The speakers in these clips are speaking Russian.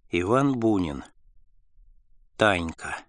Иван Бунин. Танька.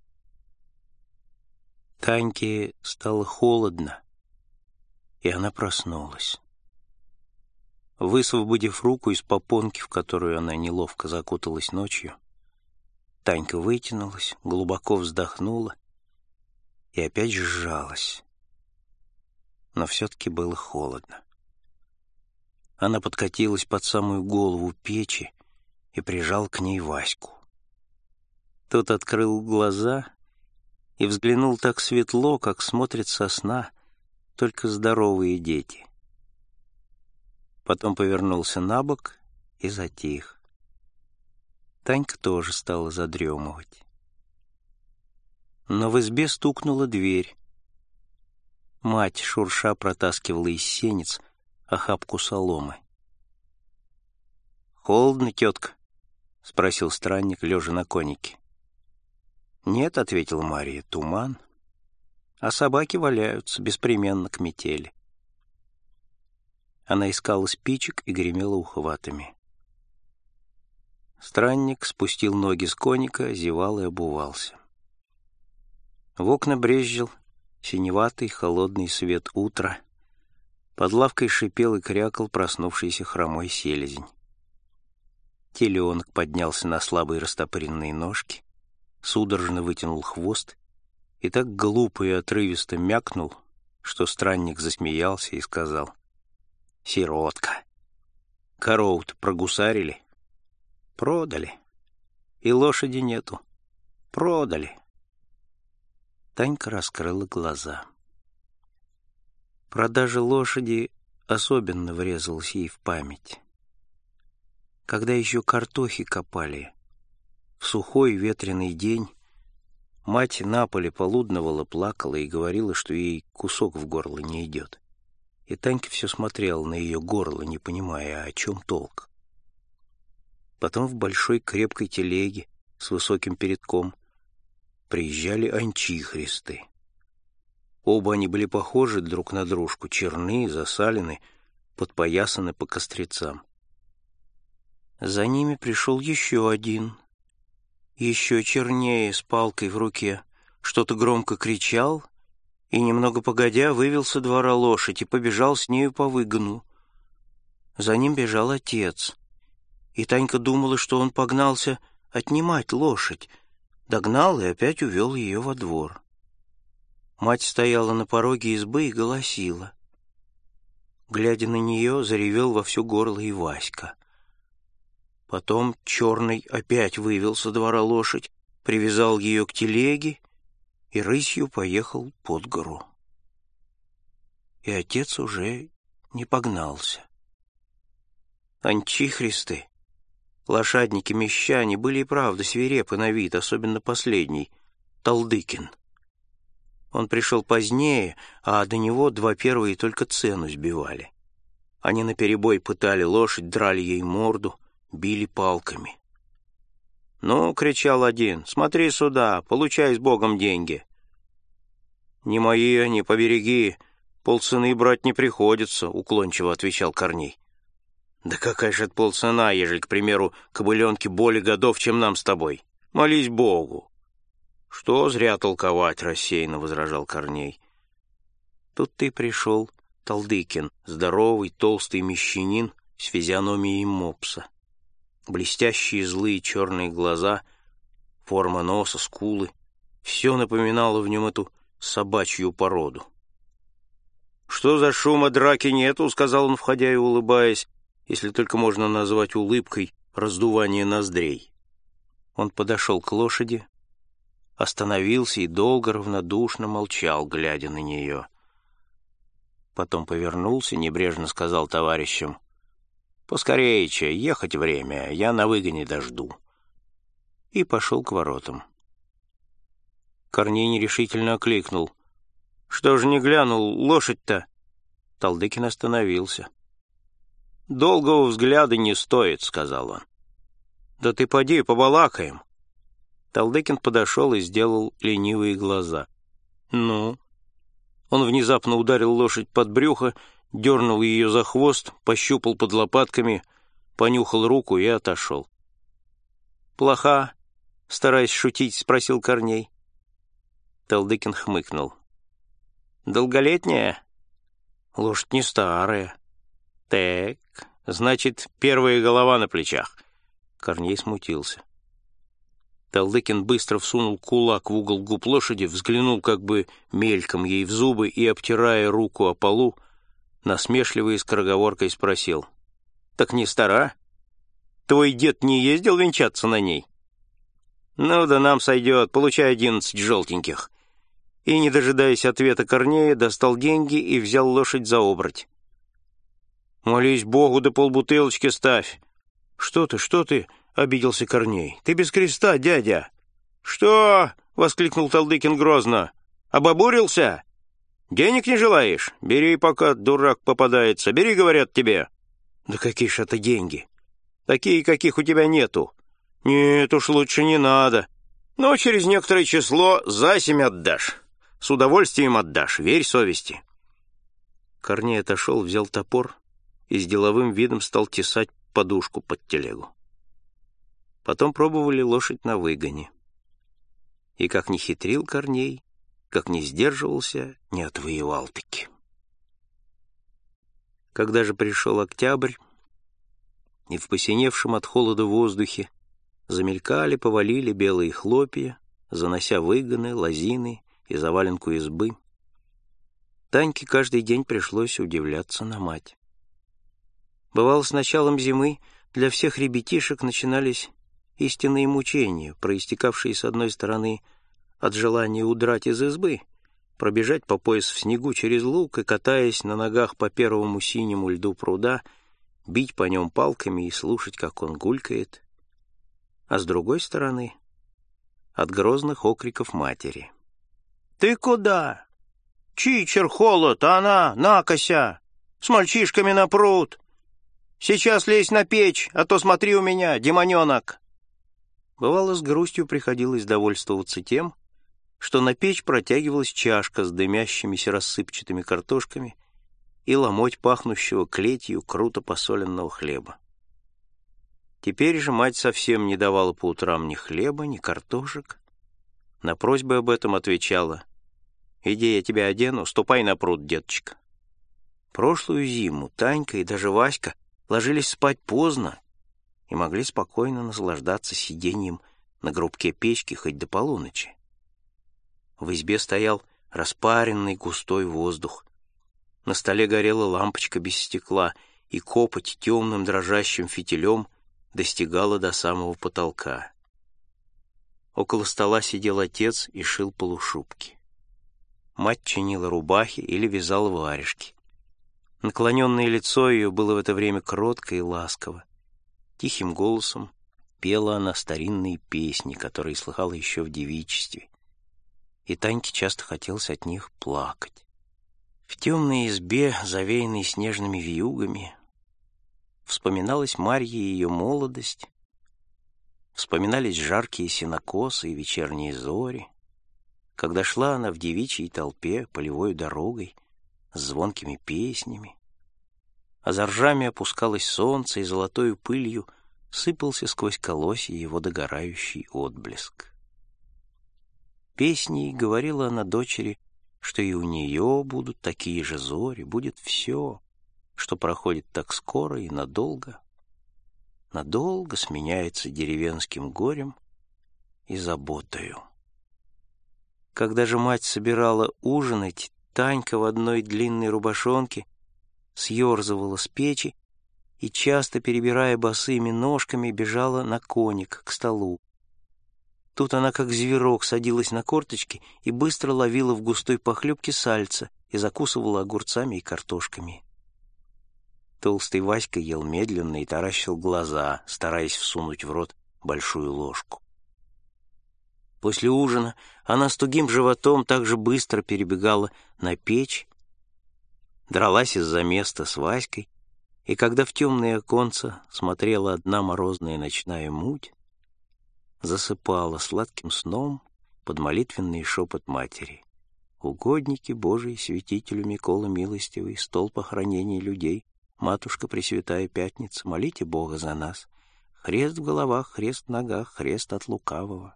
Таньке стало холодно, и она проснулась. Высвободив руку из попонки, в которую она неловко закуталась ночью, Танька вытянулась, глубоко вздохнула и опять сжалась. Но все-таки было холодно. Она подкатилась под самую голову печи и прижал к ней Ваську. Тот открыл глаза и взглянул так светло, как смотрят со сна только здоровые дети. Потом повернулся на бок и затих. Танька тоже стала задремывать. Но в избе стукнула дверь. Мать, шурша, протаскивала из сенец охапку соломы. «Холодно, тетка?» — спросил странник, лежа на конике. «Нет», — ответила Мария, — «туман. А собаки валяются беспременно к метели». Она искала спичек и гремела ухватами. Странник спустил ноги с коника, зевал и обувался. В окна брезжил синеватый холодный свет утра. Под лавкой шипел и крякал проснувшийся хромой селезень. Теленок поднялся на слабые растопыренные ножки, судорожно вытянул хвост и так глупо и отрывисто мякнул, что странник засмеялся и сказал: «Сиротка. Корову-то прогусарили? Продали. И лошади нету. Продали». Танька раскрыла глаза. Продажа лошади особенно врезалась ей в память. Когда еще картохи копали, в сухой ветреный день мать на поле полудновала, плакала и говорила, что ей кусок в горло не идет. И Танька все смотрела на ее горло, не понимая, о чем толк. Потом в большой крепкой телеге с высоким передком приезжали анчихристы. Оба они были похожи друг на дружку, черные, засалены, подпоясаны по кострицам. За ними пришел еще один, еще чернее, с палкой в руке, что-то громко кричал, и, немного погодя, вывел со двора лошадь и побежал с нею по выгону. За ним бежал отец, и Танька думала, что он погнался отнимать лошадь, догнал и опять увел ее во двор. Мать стояла на пороге избы и голосила. Глядя на нее, заревел во все горло и Васька. Потом черный опять вывел со двора лошадь, привязал ее к телеге и рысью поехал под гору. И отец уже не погнался. Анчихристы, лошадники-мещане, были и правда свирепы на вид, особенно последний, Талдыкин. Он пришел позднее, а до него два первые только цену сбивали. Они наперебой пытали лошадь, драли ей морду, били палками. «Ну, — кричал один, — смотри сюда, получай с Богом деньги». «Не мои они, побереги, полцены брать не приходится», — уклончиво отвечал Корней. «Да какая же это полцена, ежели, к примеру, кобыленке более годов, чем нам с тобой? Молись Богу». «Что зря толковать», — рассеянно возражал Корней. Тут ты пришел Талдыкин, здоровый, толстый мещанин с физиономией мопса. Блестящие злые черные глаза, форма носа, скулы — все напоминало в нем эту собачью породу. «Что за шума, драки нету?» — сказал он, входя и улыбаясь, если только можно назвать улыбкой раздувание ноздрей. Он подошел к лошади, остановился и долго равнодушно молчал, глядя на нее. Потом повернулся, небрежно сказал товарищам: «Поскорее, ехать время, я на выгоне дожду». И пошел к воротам. Корней нерешительно окликнул: «Что же не глянул, лошадь-то?» Талдыкин остановился. «Долгого взгляда не стоит», — сказал он. «Да ты поди, побалакаем». Талдыкин подошел и сделал ленивые глаза. «Ну?» Он внезапно ударил лошадь под брюхо, дернул ее за хвост, пощупал под лопатками, понюхал руку и отошел. «Плоха?» — стараясь шутить, спросил Корней. Талдыкин хмыкнул. «Долголетняя?» «Лошадь не старая». «Так, значит, первая голова на плечах». Корней смутился. Талдыкин быстро всунул кулак в угол губ лошади, взглянул как бы мельком ей в зубы и, обтирая руку о полу, насмешливо и скороговоркой спросил. «Так не стара? Твой дед не ездил венчаться на ней?» «Ну да нам сойдет, получай 11 желтеньких». И, не дожидаясь ответа Корнея, достал деньги и взял лошадь за обрать. «Молись Богу, да полбутылочки ставь». Что ты?» — обиделся Корней. «Ты без креста, дядя». «Что?» — воскликнул Талдыкин грозно. «Обобурился? Денег не желаешь? Бери, пока дурак попадается. Бери, говорят тебе». «Да какие ж это деньги? Такие, каких у тебя нету». «Нет уж, лучше не надо. Но через некоторое число засемь отдашь. С удовольствием отдашь, верь совести». Корней отошел, взял топор и с деловым видом стал тесать подушку под телегу. Потом пробовали лошадь на выгоне. И как ни хитрил Корней, как ни сдерживался, не отвоевал-таки. Когда же пришел октябрь, и в посиневшем от холода воздухе замелькали, повалили белые хлопья, занося выгоны, лозины и заваленку избы, Таньке каждый день пришлось удивляться на мать. Бывало, с началом зимы для всех ребятишек начинались истинные мучения, проистекавшие, с одной стороны, от желания удрать из избы, пробежать по пояс в снегу через луг и, катаясь на ногах по первому синему льду пруда, бить по нем палками и слушать, как он гулькает, а с другой стороны, от грозных окриков матери. «Ты куда? Чичер холод, а она накося! С мальчишками на пруд! Сейчас лезь на печь, а то смотри у меня, демоненок!» Бывало, с грустью приходилось довольствоваться тем, что на печь протягивалась чашка с дымящимися рассыпчатыми картошками и ломоть пахнущего клетью круто посоленного хлеба. Теперь же мать совсем не давала по утрам ни хлеба, ни картошек. На просьбы об этом отвечала: «Иди, я тебя одену, ступай на пруд, деточка». Прошлую зиму Танька и даже Васька ложились спать поздно и могли спокойно наслаждаться сиденьем на грубке печки хоть до полуночи. В избе стоял распаренный густой воздух. На столе горела лампочка без стекла, и копоть темным дрожащим фитилем достигала до самого потолка. Около стола сидел отец и шил полушубки. Мать чинила рубахи или вязала варежки. Наклоненное лицо ее было в это время кротко и ласково. Тихим голосом пела она старинные песни, которые слыхала еще в девичестве. И Таньке часто хотелось от них плакать. В темной избе, завеянной снежными вьюгами, вспоминалась Марья и ее молодость, вспоминались жаркие сенокосы и вечерние зори, когда шла она в девичьей толпе полевой дорогой с звонкими песнями, а за ржами опускалось солнце, и золотою пылью сыпался сквозь колосья его догорающий отблеск. Песней говорила она дочери, что и у нее будут такие же зори, будет все, что проходит так скоро и надолго, надолго сменяется деревенским горем и заботою. Когда же мать собирала ужинать, Танька в одной длинной рубашонке съерзывала с печи и, часто перебирая босыми ножками, бежала на коник к столу. Тут она, как зверок, садилась на корточки и быстро ловила в густой похлебке сальца и закусывала огурцами и картошками. Толстый Васька ел медленно и таращил глаза, стараясь всунуть в рот большую ложку. После ужина она с тугим животом так же быстро перебегала на печь, дралась из-за места с Васькой, и когда в темные оконца смотрела одна морозная ночная муть, засыпала сладким сном под молитвенный шепот матери: «Угодники Божии, святителю Микола милостивый, стол похоронений людей, Матушка Пресвятая Пятница, молите Бога за нас. Хрест в головах, хрест в ногах, хрест от лукавого.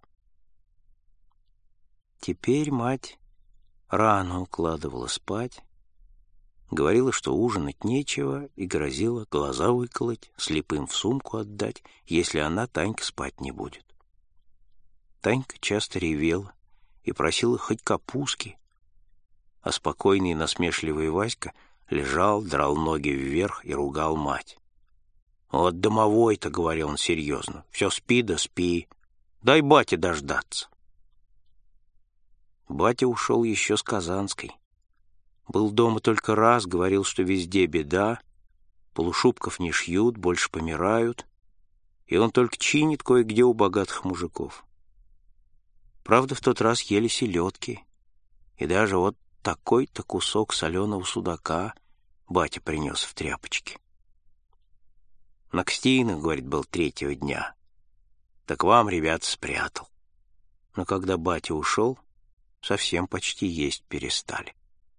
Теперь мать рано укладывала спать, говорила, что ужинать нечего, и грозила глаза выколоть, слепым в сумку отдать, если она, Танька, спать не будет. Танька часто ревела и просила хоть капустки, а спокойный и насмешливый Васька лежал, драл ноги вверх и ругал мать. «Вот домовой-то, — говорил он серьезно, — все спи да спи, дай бате дождаться». Батя ушел еще с Казанской. Был дома только раз, говорил, что везде беда, полушубков не шьют, больше помирают, и он только чинит кое-где у богатых мужиков. Правда, в тот раз ели селедки, и даже вот такой-то кусок соленого судака батя принес в тряпочке. На Кстинах, говорит, был 3-го дня. Так вам, ребят, спрятал. Но когда батя ушел, совсем почти есть перестали.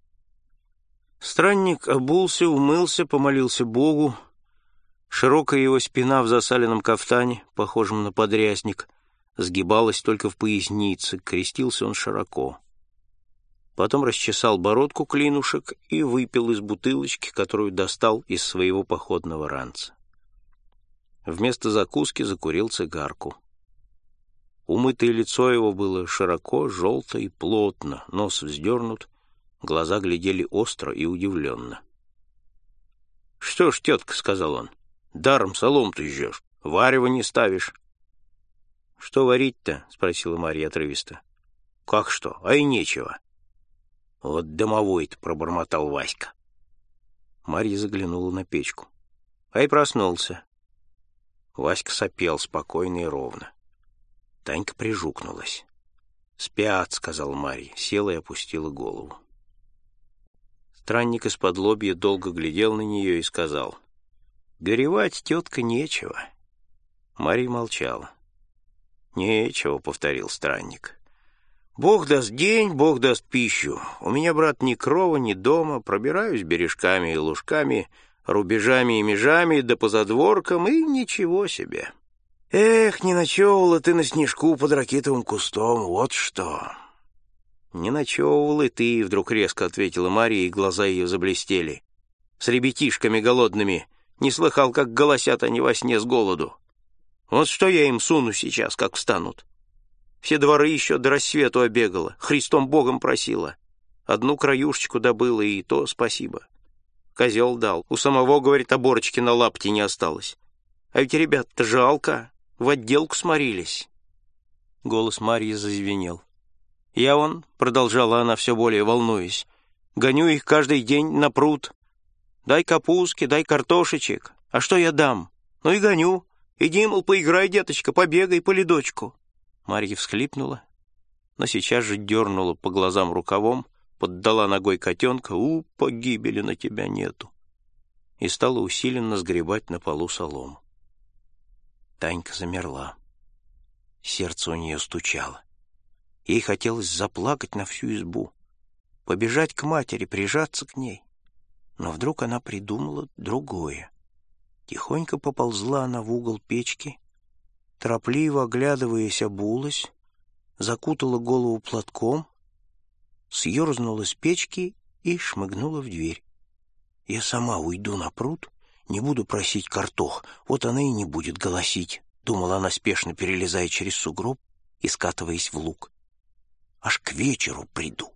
Странник обулся, умылся, помолился Богу. Широкая его спина в засаленном кафтане, похожем на подрясник, сгибалась только в пояснице, крестился он широко. Потом расчесал бородку клинушек и выпил из бутылочки, которую достал из своего походного ранца. Вместо закуски закурил цигарку. Умытое лицо его было широко, желто и плотно, нос вздернут, глаза глядели остро и удивленно. — Что ж, тетка, — сказал он, — даром солом-то жжешь, варево не ставишь. — Что варить-то? — спросила Марья отрывисто. — Как что? А и нечего. — Вот домовой-то, — пробормотал Васька. Марья заглянула на печку. А и проснулся. Васька сопел спокойно и ровно. Танька прижукнулась. «Спят», — сказала Марья, села и опустила голову. Странник исподлобья долго глядел на нее и сказал: «Горевать, тетка, нечего». Марья молчала. «Нечего», — повторил странник. «Бог даст день, Бог даст пищу. У меня, брат, ни крова, ни дома, пробираюсь бережками и лужками, рубежами и межами, да по задворкам, и ничего себе. Эх, не ночевала ты на снежку под ракитовым кустом, вот что». «Не ночевал и ты», — вдруг резко ответила Марья, и глаза ее заблестели. «С ребятишками голодными. Не слыхал, как голосят они во сне с голоду. Вот что я им суну сейчас, как встанут. Все дворы еще до рассвету обегала, Христом Богом просила. Одну краюшечку добыла, и то спасибо. Козел дал. У самого, говорит, оборочки на лапте не осталось. А ведь ребят-то жалко, в отделку сморились». Голос Марьи зазвенел. «Я вон», — продолжала она все более волнуясь, — «гоню их каждый день на пруд. Дай капустки, дай картошечек. А что я дам? Ну и гоню. Иди, мол, поиграй, деточка, побегай по ледочку». Марья всхлипнула, но сейчас же дернула по глазам рукавом, поддала ногой котенка: погибели на тебя нету», и стала усиленно сгребать на полу солому. Танька замерла. Сердце у нее стучало. Ей хотелось заплакать на всю избу, побежать к матери, прижаться к ней. Но вдруг она придумала другое. Тихонько поползла она в угол печки, торопливо оглядываясь, обулась, закутала голову платком, съерзнула с печки и шмыгнула в дверь. «Я сама уйду на пруд, не буду просить картох, вот она и не будет голосить», — думала она, спешно перелезая через сугроб и скатываясь в луг. «Аж к вечеру приду».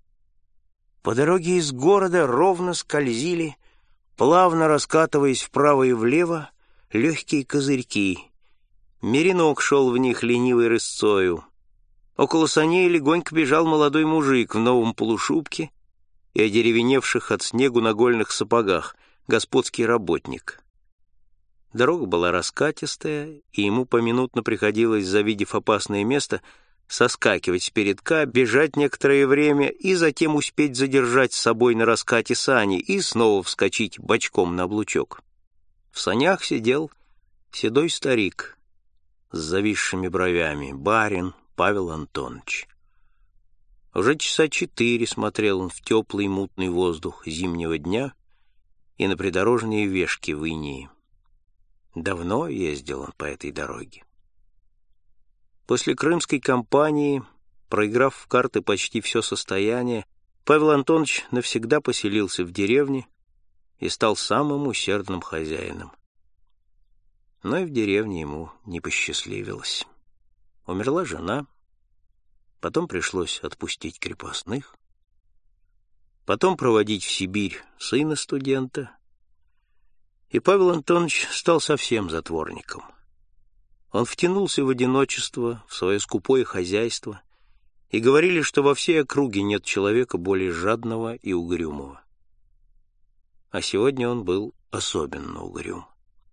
По дороге из города ровно скользили, плавно раскатываясь вправо и влево, легкие козырьки. Меренок шел в них ленивой рысцою. Около саней легонько бежал молодой мужик в новом полушубке и одеревеневших от снегу нагольных сапогах, господский работник. Дорога была раскатистая, и ему поминутно приходилось, завидев опасное место, соскакивать с передка, бежать некоторое время и затем успеть задержать с собой на раскате сани и снова вскочить бочком на облучок. В санях сидел седой старик с зависшими бровями, барин Павел Антонович. Уже часа 4 смотрел он в теплый мутный воздух зимнего дня и на придорожные вешки в инии. Давно ездил он по этой дороге. После Крымской кампании, проиграв в карты почти все состояние, Павел Антонович навсегда поселился в деревне и стал самым усердным хозяином. Но и в деревне ему не посчастливилось. Умерла жена, потом пришлось отпустить крепостных, потом проводить в Сибирь сына студента, и Павел Антонович стал совсем затворником. Он втянулся в одиночество, в свое скупое хозяйство, и говорили, что во всей округе нет человека более жадного и угрюмого. А сегодня он был особенно угрюм.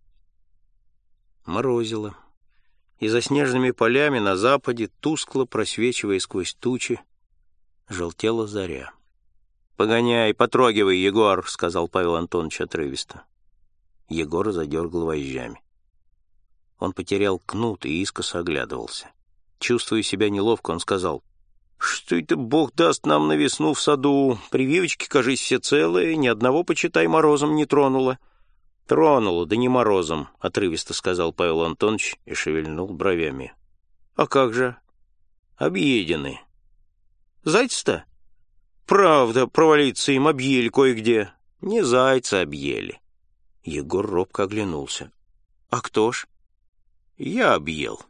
Морозило, и за снежными полями на западе, тускло просвечивая сквозь тучи, желтела заря. «Погоняй, потрогивай, Егор», — сказал Павел Антонович отрывисто. Егор задергал вожжами. Он потерял кнут и искоса оглядывался. Чувствуя себя неловко, он сказал: «Что это Бог даст нам на весну в саду? Прививочки, кажись, все целые, ни одного, почитай, морозом не тронуло». «Тронуло, да не морозом», — отрывисто сказал Павел Антонович и шевельнул бровями. «А как же? Объедены». «Зайцы-то? Правда, провалиться им объели кое-где». «Не зайца объели». Егор робко оглянулся. «А кто ж?» «Я объел».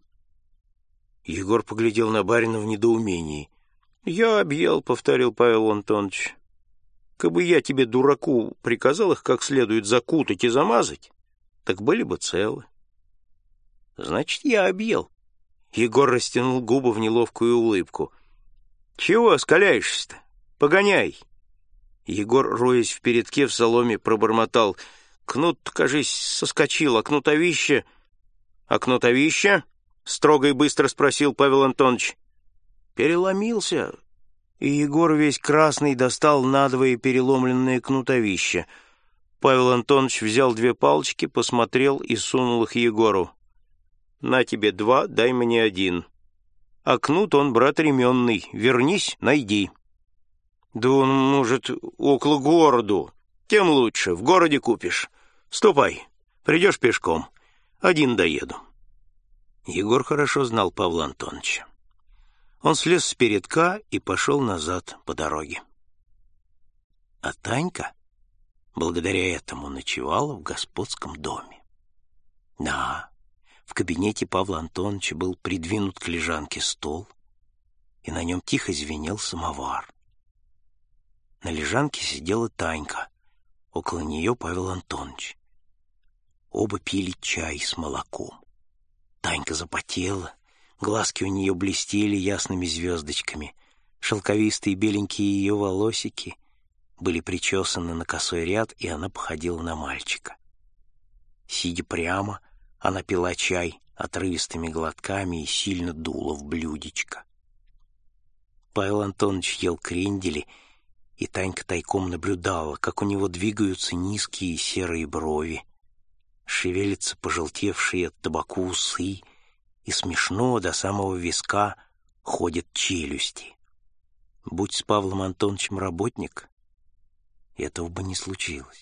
Егор поглядел на барина в недоумении. «Я объел», — повторил Павел Антонович. «Кабы я тебе, дураку, приказал их как следует закутать и замазать, так были бы целы». «Значит, я объел». Егор растянул губы в неловкую улыбку. «Чего скаляешься-то? Погоняй!» Егор, роясь в передке в соломе, пробормотал: «Кнут, кажись, соскочил, а кнутовище...» «А кнутовище?» — строго и быстро спросил Павел Антонович. «Переломился». И Егор весь красный достал надвое переломленное кнутовище. Павел Антонович взял 2 палочки, посмотрел и сунул их Егору. «На тебе 2, дай мне 1. А кнут он, брат, ременный. Вернись, найди». «Да он, может, около городу. Тем лучше, в городе купишь. Ступай, придешь пешком. 1 доеду». Егор хорошо знал Павла Антоновича. Он слез с передка и пошел назад по дороге. А Танька, благодаря этому, ночевала в господском доме. Да, в кабинете Павла Антоновича был придвинут к лежанке стол, и на нем тихо звенел самовар. На лежанке сидела Танька, около нее Павел Антонович. Оба пили чай с молоком. Танька запотела, глазки у нее блестели ясными звездочками, шелковистые беленькие ее волосики были причесаны на косой ряд, и она походила на мальчика. Сидя прямо, она пила чай отрывистыми глотками и сильно дула в блюдечко. Павел Антонович ел крендели, и Танька тайком наблюдала, как у него двигаются низкие серые брови, шевелятся пожелтевшие от табаку усы, и смешно до самого виска ходят челюсти. Будь с Павлом Антоновичем работник, этого бы не случилось.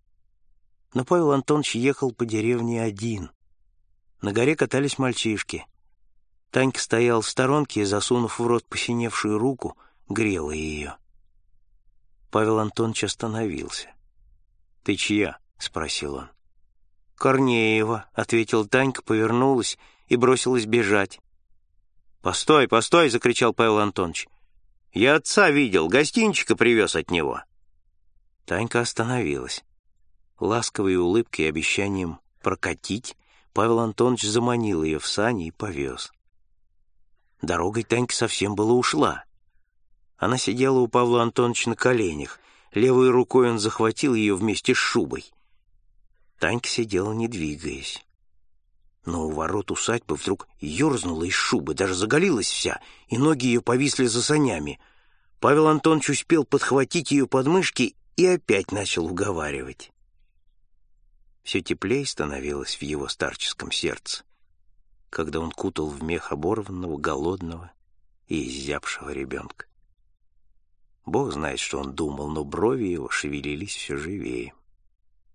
Но Павел Антонович ехал по деревне один. На горе катались мальчишки. Танька стояла в сторонке и, засунув в рот посиневшую руку, грела ее. Павел Антонович остановился. «Ты чья?» — спросил он. «Корнеева», — ответила Танька, повернулась и бросилась бежать. «Постой, постой!» — закричал Павел Антонович. «Я отца видел, гостинчика привез от него». Танька остановилась. Ласковой улыбкой и обещанием прокатить Павел Антонович заманил ее в сани и повез. Дорогой Танька совсем было ушла. Она сидела у Павла Антоновича на коленях. Левой рукой он захватил ее вместе с шубой. Танька сидела, не двигаясь. Но у ворот усадьбы вдруг ерзнула из шубы, даже заголилась вся, и ноги ее повисли за санями. Павел Антонович успел подхватить ее подмышки и опять начал уговаривать. Все теплее становилось в его старческом сердце, когда он кутал в мех оборванного, голодного и изябшего ребенка. Бог знает, что он думал, но брови его шевелились все живее.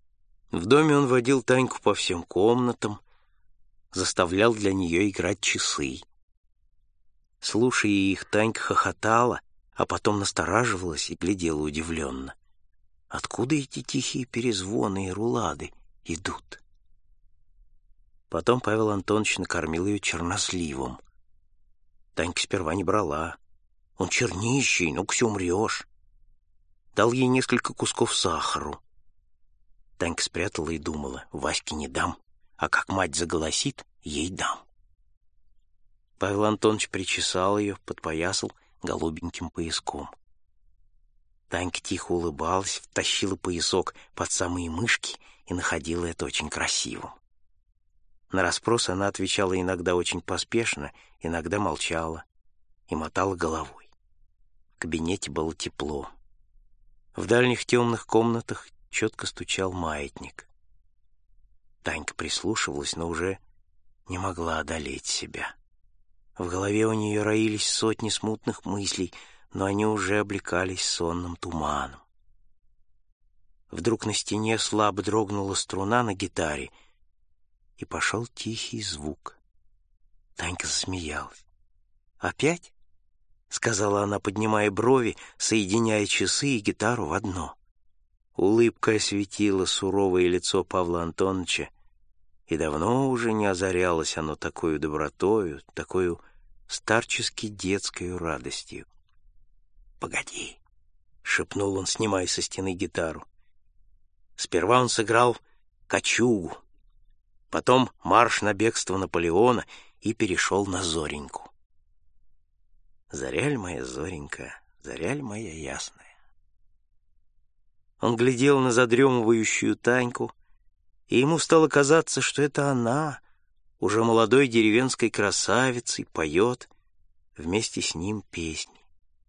В доме он водил Таньку по всем комнатам, заставлял для нее играть часы. Слушая их, Танька хохотала, а потом настораживалась и глядела удивленно. Откуда эти тихие перезвоны и рулады идут? Потом Павел Антонович накормил ее черносливом. Танька сперва не брала. Он чернищий, ну-ка умрешь. Дал ей несколько кусков сахару. Танька спрятала и думала: Ваське не дам, а как мать заголосит, ей дам. Павел Антонович причесал ее, подпоясал голубеньким пояском. Танька тихо улыбалась, втащила поясок под самые мышки и находила это очень красивым. На расспрос она отвечала иногда очень поспешно, иногда молчала и мотала головой. В кабинете было тепло. В дальних темных комнатах четко стучал маятник. Танька прислушивалась, но уже не могла одолеть себя. В голове у нее роились сотни смутных мыслей, но они уже облекались сонным туманом. Вдруг на стене слабо дрогнула струна на гитаре, и пошел тихий звук. Танька засмеялась. «Опять?» — сказала она, поднимая брови, соединяя часы и гитару в одно. Улыбка осветила суровое лицо Павла Антоновича, и давно уже не озарялось оно такою добротою, такою старчески детскою радостью. «Погоди», — шепнул он, снимая со стены гитару. Сперва он сыграл «Кочугу», потом марш на бегство Наполеона и перешел на Зореньку. «Заряль моя Зоренька, заряль моя ясная». Он глядел на задремывающую Таньку, и ему стало казаться, что это она, уже молодой деревенской красавицей, поет вместе с ним песни.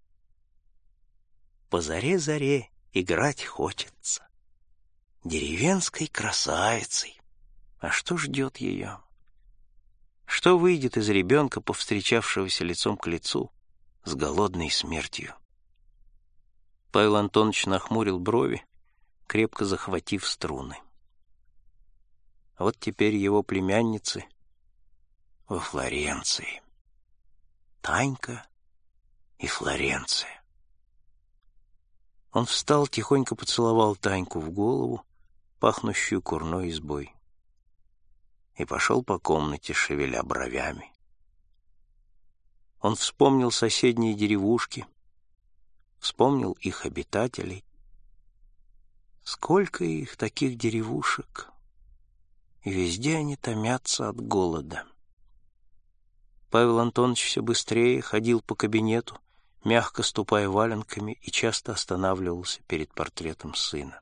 По заре-заре играть хочется. Деревенской красавицей. А что ждет ее? Что выйдет из ребенка, повстречавшегося лицом к лицу с голодной смертью? Павел Антонович нахмурил брови, крепко захватив струны. Вот теперь его племянницы во Флоренции. Танька и Флоренция. Он встал, тихонько поцеловал Таньку в голову, пахнущую курной избой, и пошел по комнате, шевеля бровями. Он вспомнил соседние деревушки, вспомнил их обитателей. Сколько их, таких деревушек, и везде они томятся от голода. Павел Антонович все быстрее ходил по кабинету, мягко ступая валенками, и часто останавливался перед портретом сына.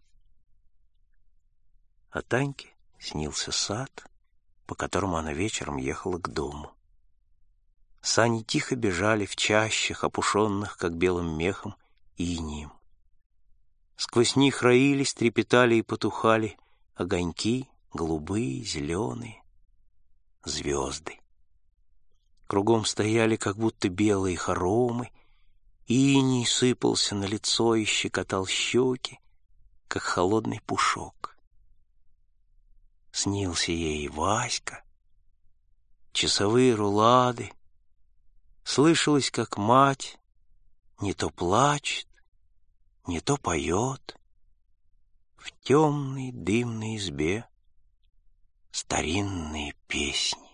А Таньке снился сад, по которому она вечером ехала к дому. Сани тихо бежали в чащах, опушенных, как белым мехом, инеем. Сквозь них роились, трепетали и потухали огоньки, голубые, зеленые, звезды. Кругом стояли как будто белые хоромы, иней сыпался на лицо и щекотал щеки, как холодный пушок. Снился ей Васька, часовые рулады. Слышалось, как мать не то плачет, не то поет в темной дымной избе старинные песни.